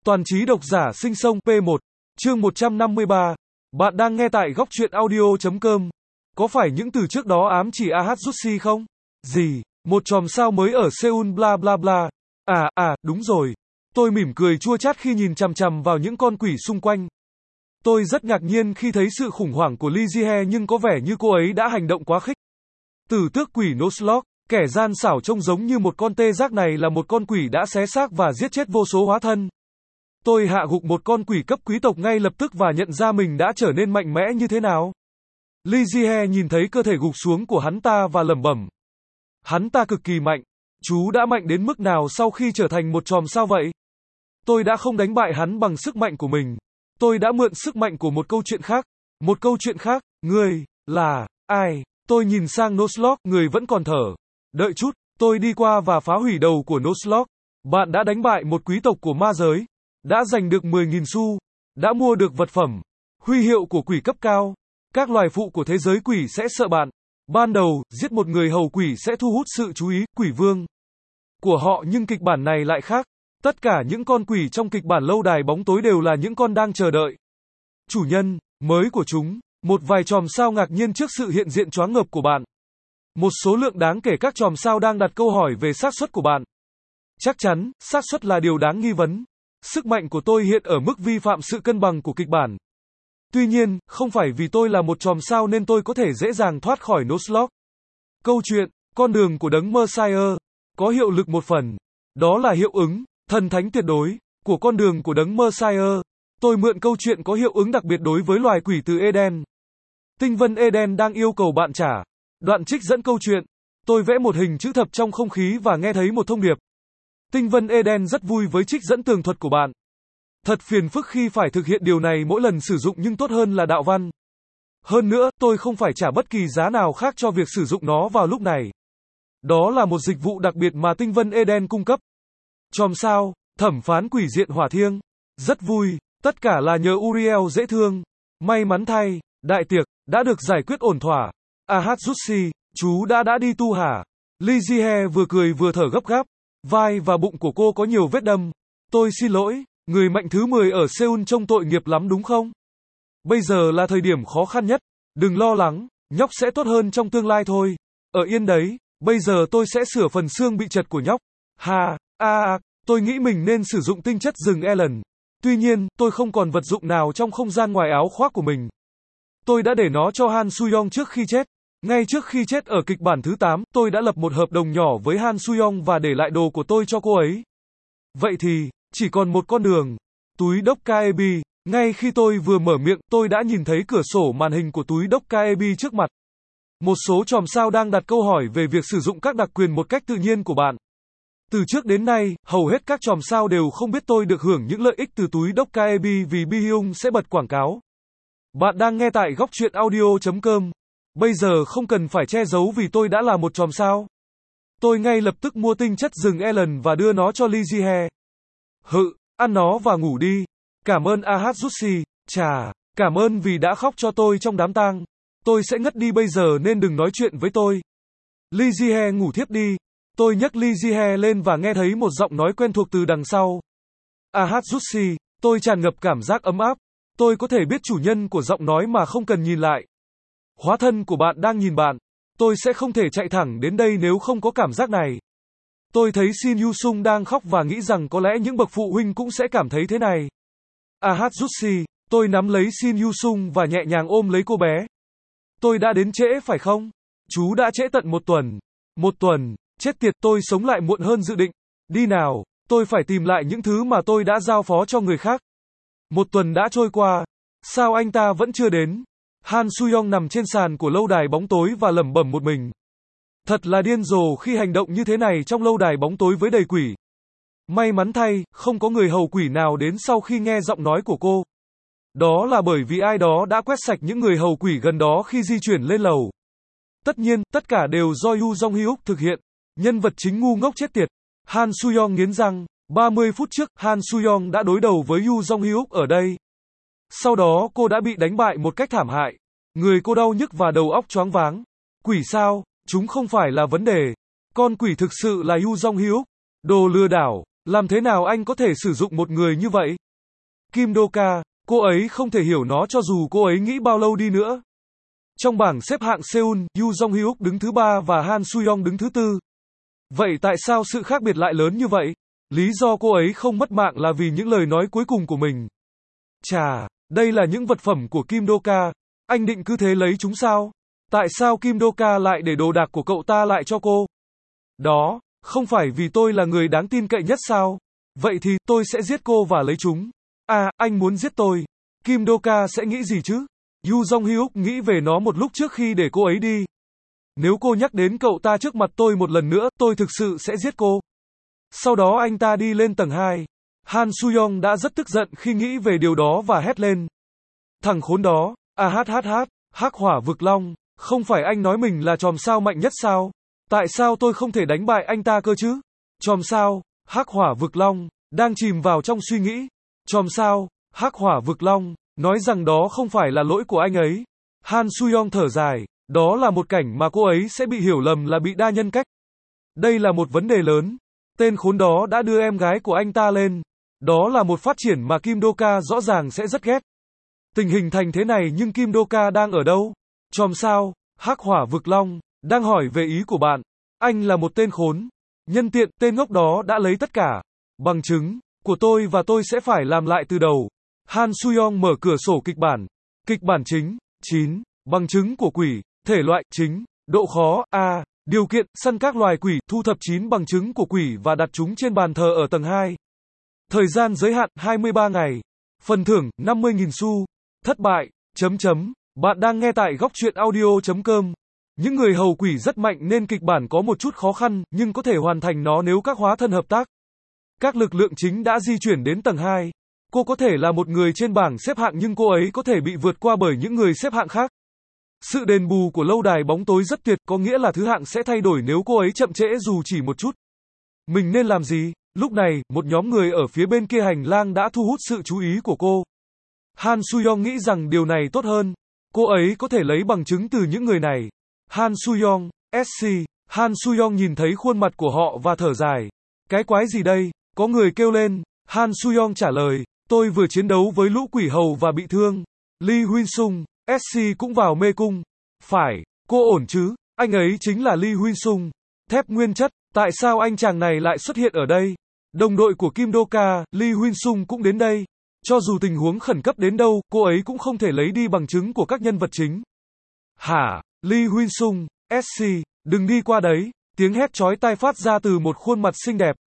Toàn trí độc giả sinh sông P1, chương 153. Bạn đang nghe tại góc truyện audio.com. Có phải những từ trước đó ám chỉ Ahasushi không? Gì? Một chòm sao mới ở Seoul bla bla bla. Đúng rồi. Tôi mỉm cười chua chát khi nhìn chằm chằm vào những con quỷ xung quanh. Tôi rất ngạc nhiên khi thấy sự khủng hoảng của Lee Ji-hye, nhưng có vẻ như cô ấy đã hành động quá khích. Tử tước quỷ Noslok, kẻ gian xảo trông giống như một con tê giác này là một con quỷ đã xé xác và giết chết vô số hóa thân. Tôi hạ gục một con quỷ cấp quý tộc ngay lập tức và nhận ra mình đã trở nên mạnh mẽ như thế nào. Lee Ji-hye nhìn thấy cơ thể gục xuống của hắn ta và lẩm bẩm. Hắn ta cực kỳ mạnh. Chú đã mạnh đến mức nào sau khi trở thành một chòm sao vậy? Tôi đã không đánh bại hắn bằng sức mạnh của mình. Tôi đã mượn sức mạnh của một câu chuyện khác. Một câu chuyện khác, ngươi, là, ai? Tôi nhìn sang Noslok, người vẫn còn thở. Đợi chút, tôi đi qua và phá hủy đầu của Noslok. Bạn đã đánh bại một quý tộc của ma giới. Đã giành được 10.000 xu. Đã mua được vật phẩm. Huy hiệu của quỷ cấp cao. Các loài phụ của thế giới quỷ sẽ sợ bạn. Ban đầu, giết một người hầu quỷ sẽ thu hút sự chú ý, quỷ vương của họ, nhưng kịch bản này lại khác. Tất cả những con quỷ trong kịch bản lâu đài bóng tối đều là những con đang chờ đợi chủ nhân mới của chúng. Một vài chòm sao ngạc nhiên trước sự hiện diện choáng ngợp của bạn. Một số lượng đáng kể các chòm sao đang đặt câu hỏi về xác suất của bạn. Chắc chắn, xác suất là điều đáng nghi vấn. Sức mạnh của tôi hiện ở mức vi phạm sự cân bằng của kịch bản. Tuy nhiên, không phải vì tôi là một chòm sao nên tôi có thể dễ dàng thoát khỏi Noslok. Câu chuyện, con đường của đấng Messiah, có hiệu lực một phần. Đó là hiệu ứng, thần thánh tuyệt đối, của con đường của đấng Messiah. Tôi mượn câu chuyện có hiệu ứng đặc biệt đối với loài quỷ từ Eden. Tinh vân Eden đang yêu cầu bạn trả. Đoạn trích dẫn câu chuyện. Tôi vẽ một hình chữ thập trong không khí và nghe thấy một thông điệp. Tinh vân Eden rất vui với trích dẫn tường thuật của bạn. Thật phiền phức khi phải thực hiện điều này mỗi lần sử dụng, nhưng tốt hơn là đạo văn. Hơn nữa, tôi không phải trả bất kỳ giá nào khác cho việc sử dụng nó vào lúc này. Đó là một dịch vụ đặc biệt mà tinh vân Eden cung cấp. Chòm sao, thẩm phán quỷ diện hỏa thiêng. Rất vui, tất cả là nhờ Uriel dễ thương. May mắn thay, đại tiệc đã được giải quyết ổn thỏa. Ahasushi, chú đã đi tu hả? Lee Ji-hye vừa cười vừa thở gấp gáp. Vai và bụng của cô có nhiều vết đâm. Tôi xin lỗi, người mạnh thứ 10 ở Seoul trông tội nghiệp lắm đúng không? Bây giờ là thời điểm khó khăn nhất. Đừng lo lắng, nhóc sẽ tốt hơn trong tương lai thôi. Ở yên đấy, bây giờ tôi sẽ sửa phần xương bị chật của nhóc. Tôi nghĩ mình nên sử dụng tinh chất rừng Ellen. Tuy nhiên, tôi không còn vật dụng nào trong không gian ngoài áo khoác của mình. Tôi đã để nó cho Han Soo-young trước khi chết. Ngay trước khi chết ở kịch bản thứ 8, tôi đã lập một hợp đồng nhỏ với Han Soo-young và để lại đồ của tôi cho cô ấy. Vậy thì, chỉ còn một con đường. Túi đốc Kaebi. Ngay khi tôi vừa mở miệng, tôi đã nhìn thấy cửa sổ màn hình của túi đốc Kaebi trước mặt. Một số chòm sao đang đặt câu hỏi về việc sử dụng các đặc quyền một cách tự nhiên của bạn. Từ trước đến nay, hầu hết các chòm sao đều không biết tôi được hưởng những lợi ích từ túi đốc Kaebi vì Bi-hyung sẽ bật quảng cáo. Bạn đang nghe tại góc truyện audio.com. Bây giờ không cần phải che giấu vì tôi đã là một chòm sao. Tôi ngay lập tức mua tinh chất rừng Ellen và đưa nó cho Lee Ji-hye. Ăn nó và ngủ đi. Cảm ơn Ahasushi, cảm ơn vì đã khóc cho tôi trong đám tang. Tôi sẽ ngất đi bây giờ nên đừng nói chuyện với tôi. Lee Ji-hye ngủ thiếp đi. Tôi nhấc Lee Ji-hye lên và nghe thấy một giọng nói quen thuộc từ đằng sau. Ahasushi, tôi tràn ngập cảm giác ấm áp. Tôi có thể biết chủ nhân của giọng nói mà không cần nhìn lại. Hóa thân của bạn đang nhìn bạn. Tôi sẽ không thể chạy thẳng đến đây nếu không có cảm giác này. Tôi thấy Shin Yu-sung đang khóc và nghĩ rằng có lẽ những bậc phụ huynh cũng sẽ cảm thấy thế này. Ahasushi, tôi nắm lấy Shin Yu-sung và nhẹ nhàng ôm lấy cô bé. Tôi đã đến trễ phải không? Chú đã trễ tận 1 tuần. 1 tuần, chết tiệt, tôi sống lại muộn hơn dự định. Đi nào, tôi phải tìm lại những thứ mà tôi đã giao phó cho người khác. 1 tuần đã trôi qua. Sao anh ta vẫn chưa đến? Han Soo-young nằm trên sàn của lâu đài bóng tối và lẩm bẩm một mình. Thật là điên rồ khi hành động như thế này trong lâu đài bóng tối với đầy quỷ. May mắn thay, không có người hầu quỷ nào đến sau khi nghe giọng nói của cô. Đó là bởi vì ai đó đã quét sạch những người hầu quỷ gần đó khi di chuyển lên lầu. Tất nhiên, tất cả đều do Yoo Jong-hyuk thực hiện. Nhân vật chính ngu ngốc chết tiệt. Han Soo-young nghiến răng. 30 phút trước, Han Soo-young đã đối đầu với Yoo Jong-hyuk ở đây. Sau đó cô đã bị đánh bại một cách thảm hại. Người cô đau nhức và đầu óc choáng váng. Quỷ sao? Chúng không phải là vấn đề. Con quỷ thực sự là Yoo Jong-hyuk. Đồ lừa đảo. Làm thế nào anh có thể sử dụng một người như vậy? Kim Do-ka, cô ấy không thể hiểu nó cho dù cô ấy nghĩ bao lâu đi nữa. Trong bảng xếp hạng Seoul, Yoo Jong-hyuk đứng thứ 3 và Han Soo-young đứng thứ 4. Vậy tại sao sự khác biệt lại lớn như vậy? Lý do cô ấy không mất mạng là vì những lời nói cuối cùng của mình. Chà, đây là những vật phẩm của Kim Do-ka, anh định cứ thế lấy chúng sao? Tại sao Kim Do-ka lại để đồ đạc của cậu ta lại cho cô? Đó, không phải vì tôi là người đáng tin cậy nhất sao? Vậy thì, tôi sẽ giết cô và lấy chúng. À, anh muốn giết tôi. Kim Do-ka sẽ nghĩ gì chứ? Yoo Jong-hyuk nghĩ về nó một lúc trước khi để cô ấy đi. Nếu cô nhắc đến cậu ta trước mặt tôi một lần nữa, tôi thực sự sẽ giết cô. Sau đó anh ta đi lên tầng 2. Han Soo-young đã rất tức giận khi nghĩ về điều đó và hét lên. Thằng khốn đó, hắc hỏa vực long, không phải anh nói mình là chòm sao mạnh nhất sao? Tại sao tôi không thể đánh bại anh ta cơ chứ? Chòm sao, hắc hỏa vực long, đang chìm vào trong suy nghĩ. Chòm sao, hắc hỏa vực long, nói rằng đó không phải là lỗi của anh ấy. Han Soo-young thở dài, đó là một cảnh mà cô ấy sẽ bị hiểu lầm là bị đa nhân cách. Đây là một vấn đề lớn. Tên khốn đó đã đưa em gái của anh ta lên. Đó là một phát triển mà Kim Do-ka rõ ràng sẽ rất ghét. Tình hình thành thế này nhưng Kim Do-ka đang ở đâu? Chòm sao, hắc hỏa vực long, đang hỏi về ý của bạn. Anh là một tên khốn. Nhân tiện, tên ngốc đó đã lấy tất cả bằng chứng của tôi và tôi sẽ phải làm lại từ đầu. Han Soo-young mở cửa sổ kịch bản. Kịch bản chính, 9. Bằng chứng của quỷ, thể loại, chính, độ khó, A. Điều kiện, săn các loài quỷ, thu thập 9 bằng chứng của quỷ và đặt chúng trên bàn thờ ở tầng 2. Thời gian giới hạn, 23 ngày. Phần thưởng, 50.000 xu. Thất bại, Bạn đang nghe tại góc truyện audio.com. Những người hầu quỷ rất mạnh nên kịch bản có một chút khó khăn, nhưng có thể hoàn thành nó nếu các hóa thân hợp tác. Các lực lượng chính đã di chuyển đến tầng 2. Cô có thể là một người trên bảng xếp hạng nhưng cô ấy có thể bị vượt qua bởi những người xếp hạng khác. Sự đền bù của lâu đài bóng tối rất tuyệt, có nghĩa là thứ hạng sẽ thay đổi nếu cô ấy chậm trễ dù chỉ một chút. Mình nên làm gì? Lúc này, một nhóm người ở phía bên kia hành lang đã thu hút sự chú ý của cô. Han Soo-young nghĩ rằng điều này tốt hơn. Cô ấy có thể lấy bằng chứng từ những người này. Han Soo-young, SC. Han Soo-young nhìn thấy khuôn mặt của họ và thở dài. Cái quái gì đây? Có người kêu lên. Han Soo-young trả lời. Tôi vừa chiến đấu với lũ quỷ hầu và bị thương. Lee Huynh-sung, SC cũng vào mê cung. Phải, cô ổn chứ? Anh ấy chính là Lee Huynh-sung. Thép nguyên chất, tại sao anh chàng này lại xuất hiện ở đây? Đồng đội của Kim Do-ka, Lee Huynh-sung cũng đến đây. Cho dù tình huống khẩn cấp đến đâu, cô ấy cũng không thể lấy đi bằng chứng của các nhân vật chính. Hả? Lee Huynh-sung, SC, đừng đi qua đấy. Tiếng hét chói tai phát ra từ một khuôn mặt xinh đẹp.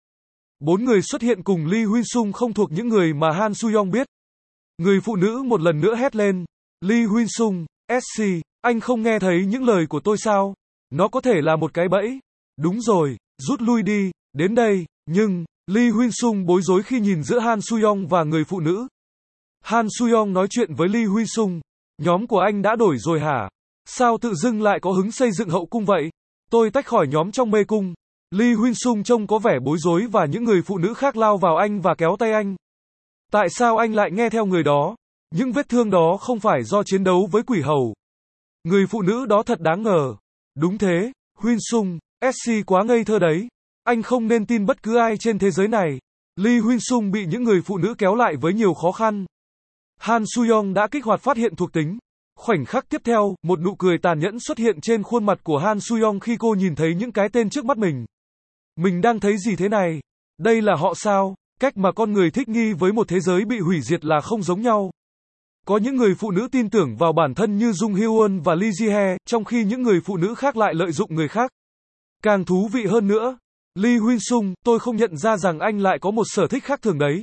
4 người xuất hiện cùng Lee Huynh-sung không thuộc những người mà Han Soo-young biết. Người phụ nữ một lần nữa hét lên. Lee Huynh-sung, SC, anh không nghe thấy những lời của tôi sao? Nó có thể là một cái bẫy. Đúng rồi, rút lui đi, đến đây, nhưng, Lee Huynh-sung bối rối khi nhìn giữa Han Soo-young và người phụ nữ. Han Soo-young nói chuyện với Lee Huynh-sung. Nhóm của anh đã đổi rồi hả? Sao tự dưng lại có hứng xây dựng hậu cung vậy? Tôi tách khỏi nhóm trong mê cung. Lee Huynh-sung trông có vẻ bối rối và những người phụ nữ khác lao vào anh và kéo tay anh. Tại sao anh lại nghe theo người đó? Những vết thương đó không phải do chiến đấu với quỷ hầu. Người phụ nữ đó thật đáng ngờ. Đúng thế, Huynh-sung, SC quá ngây thơ đấy. Anh không nên tin bất cứ ai trên thế giới này. Lee Huynh-sung bị những người phụ nữ kéo lại với nhiều khó khăn. Han Soo-young đã kích hoạt phát hiện thuộc tính. Khoảnh khắc tiếp theo, một nụ cười tàn nhẫn xuất hiện trên khuôn mặt của Han Soo-young khi cô nhìn thấy những cái tên trước mắt mình. Mình đang thấy gì thế này? Đây là họ sao? Cách mà con người thích nghi với một thế giới bị hủy diệt là không giống nhau. Có những người phụ nữ tin tưởng vào bản thân như Jung Hyun và Lee Ji-hye, trong khi những người phụ nữ khác lại lợi dụng người khác. Càng thú vị hơn nữa, Lee Huynh-sung, tôi không nhận ra rằng anh lại có một sở thích khác thường đấy.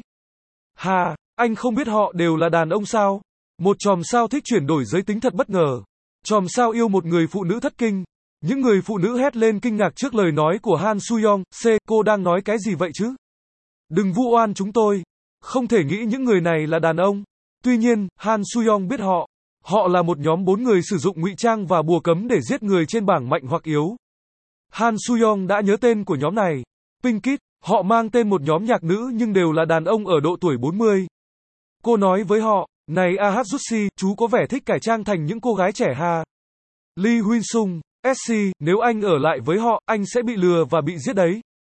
Hà, anh không biết họ đều là đàn ông sao? Một chòm sao thích chuyển đổi giới tính thật bất ngờ. Chòm sao yêu một người phụ nữ thất kinh. Những người phụ nữ hét lên kinh ngạc trước lời nói của Han Soo-young. Cô đang nói cái gì vậy chứ? Đừng vu oan chúng tôi. Không thể nghĩ những người này là đàn ông. Tuy nhiên, Han Soo-young biết họ. Họ là một nhóm 4 người sử dụng ngụy trang và bùa cấm để giết người trên bảng mạnh hoặc yếu. Han Soo-young đã nhớ tên của nhóm này. Pink Kid, họ mang tên một nhóm nhạc nữ nhưng đều là đàn ông ở độ tuổi 40. Cô nói với họ, này Ahasushi, chú có vẻ thích cải trang thành những cô gái trẻ ha. Lee Huynh-sung, SC, nếu anh ở lại với họ, anh sẽ bị lừa và bị giết đấy.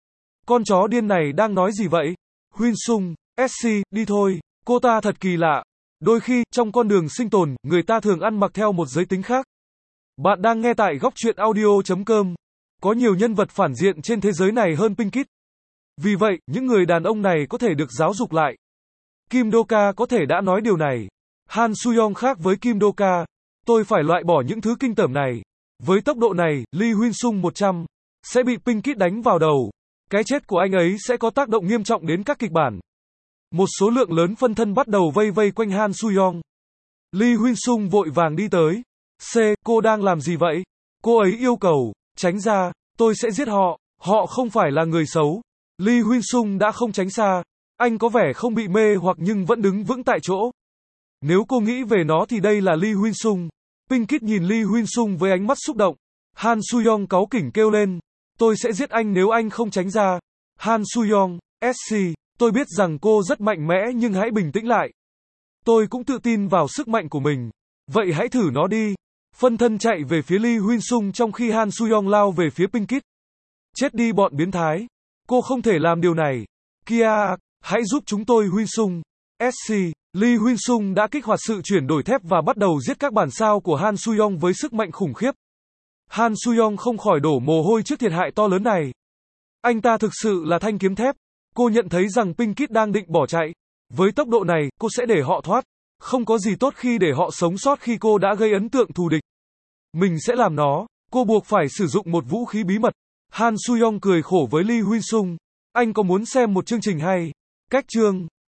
Con chó điên này đang nói gì vậy? Huyên Sung, SC, đi thôi. Cô ta thật kỳ lạ. Đôi khi, trong con đường sinh tồn, người ta thường ăn mặc theo một giới tính khác. Bạn đang nghe tại góc truyện audio.com. Có nhiều nhân vật phản diện trên thế giới này hơn Pinkett. Vì vậy, những người đàn ông này có thể được giáo dục lại. Kim Do-ka có thể đã nói điều này. Han Soo-young khác với Kim Do-ka. Tôi phải loại bỏ những thứ kinh tởm này. Với tốc độ này, Lee Huyên Sung 100 sẽ bị Pinkett đánh vào đầu. Cái chết của anh ấy sẽ có tác động nghiêm trọng đến các kịch bản. Một số lượng lớn phân thân bắt đầu vây vây quanh Han Soo-young. Lee Huyên Sung vội vàng đi tới. Cô đang làm gì vậy? Cô ấy yêu cầu, tránh ra, tôi sẽ giết họ, họ không phải là người xấu. Lee Huyên Sung đã không tránh xa. Anh có vẻ không bị mê hoặc nhưng vẫn đứng vững tại chỗ. Nếu cô nghĩ về nó thì đây là Lee Huyên Sung. Pinkett nhìn Lee Huyên Sung với ánh mắt xúc động. Han Soo-young cáu kỉnh kêu lên. Tôi sẽ giết anh nếu anh không tránh ra. Han Soo-young, SC, tôi biết rằng cô rất mạnh mẽ nhưng hãy bình tĩnh lại. Tôi cũng tự tin vào sức mạnh của mình. Vậy hãy thử nó đi. Phân thân chạy về phía Lee Huyên Sung trong khi Han Soo-young lao về phía Pinkett. Chết đi bọn biến thái. Cô không thể làm điều này. Kia, hãy giúp chúng tôi Huyên Sung. SC, Lee Huyên Sung đã kích hoạt sự chuyển đổi thép và bắt đầu giết các bản sao của Han Soo-young với sức mạnh khủng khiếp. Han Soo-young không khỏi đổ mồ hôi trước thiệt hại to lớn này. Anh ta thực sự là thanh kiếm thép. Cô nhận thấy rằng Pinkett đang định bỏ chạy. Với tốc độ này, cô sẽ để họ thoát. Không có gì tốt khi để họ sống sót khi cô đã gây ấn tượng thù địch. Mình sẽ làm nó. Cô buộc phải sử dụng một vũ khí bí mật. Han Soo-young cười khổ với Lee Huyên Sung. Anh có muốn xem một chương trình hay? Cách chương